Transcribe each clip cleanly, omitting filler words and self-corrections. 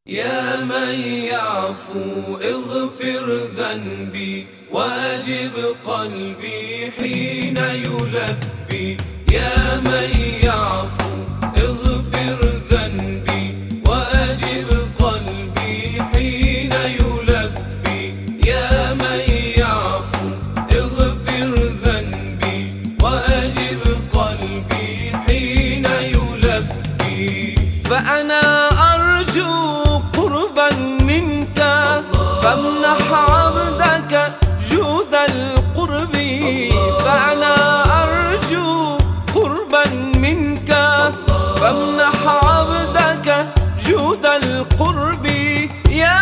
يا من يعفو اغفر ذنبي واجب قلبي حين يلبي. يا من يعفو اغفر ذنبي واجب قلبي حين يلبي. يا من يعفو اغفر ذنبي واجب قلبي حين يلبي. فأنا أرجو قربا منك فامنح عبدك جود القرب. فأنا أرجو قربا منك فامنح عبدك جود القرب. يا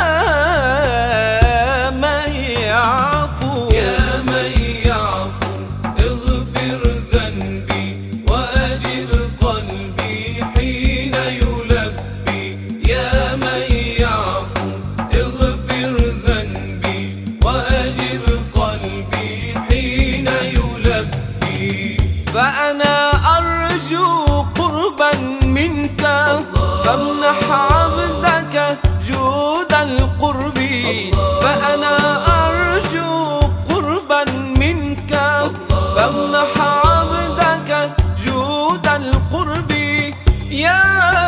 من يعفو يا من يعفو اغفر ذنبي واجب قلبي حين يلبي. يا من يعفو اغفر ذنبي واجب قلبي حين يلبي. فأنا أرجو قربا منك فامنح عبدك جود القرب. فأنا أرجو قربا منك فامنح عبدك جود القرب. يا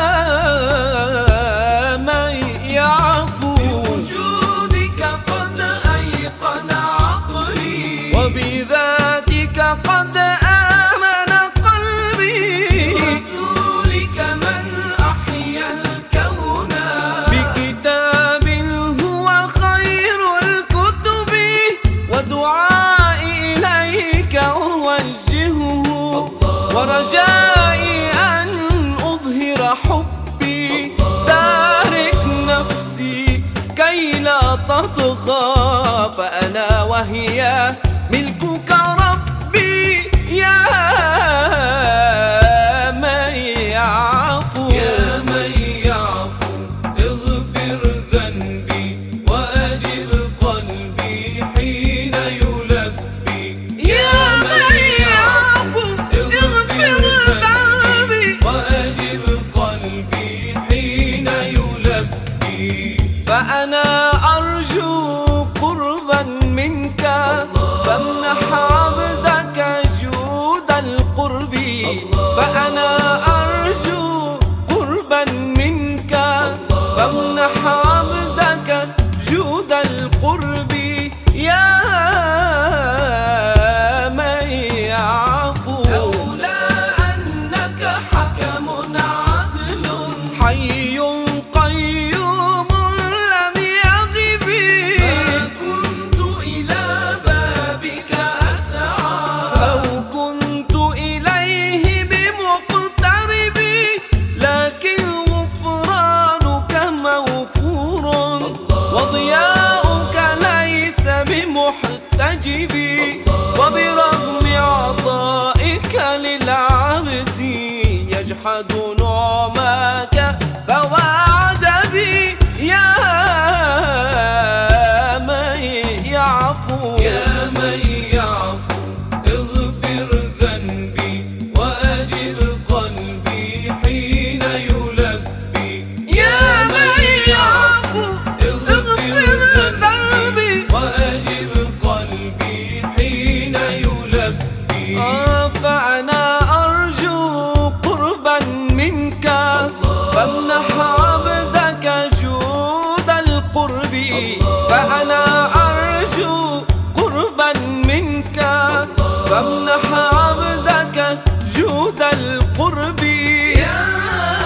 من يعفو بوجودك قد أيقن عقلي وبذاتك قد آمن قلبي. برسولك من أحيا الكون بكتاب هو خير الكتب. ودعائي إليك أوجهه ورجائي أن أظهر حبي. تارك نفسي كي لا تطغى فأنا وهي ملكك ربي. يا من يعفو يا من يعفو اغفر ذنبي واجب قلبي حين يلبي. يا من يعفو اغفر ذنبي واجب قلبي حين يلبي. فأنا أرجو قربا منك فامنح عبدك جود القرب. فأنا أرجو قربا منك فامنح عبدك جود القرب. يا من يعفو لولا أنك حكم عدل حي قيوم لم يغب ما كنت إلى بابك أسعى أو كنت إليه بمقترب. لكن غفرانك موفور وضياؤك ليس بمحتجب. وبرغم عطائك للعبد يجحد نعماك فهو عجبي. يا من يعفو يا من يعفو اغفر ذنبي واجب قلبي حين يلبي. يا من يعفو اغفر ذنبي واجب قلبي حين يلبي. فأنا أرجو قربا منك فامنح عبدك جود القرب. فأنا أرجو قربا منك فامنح عبدك جود القرب. يا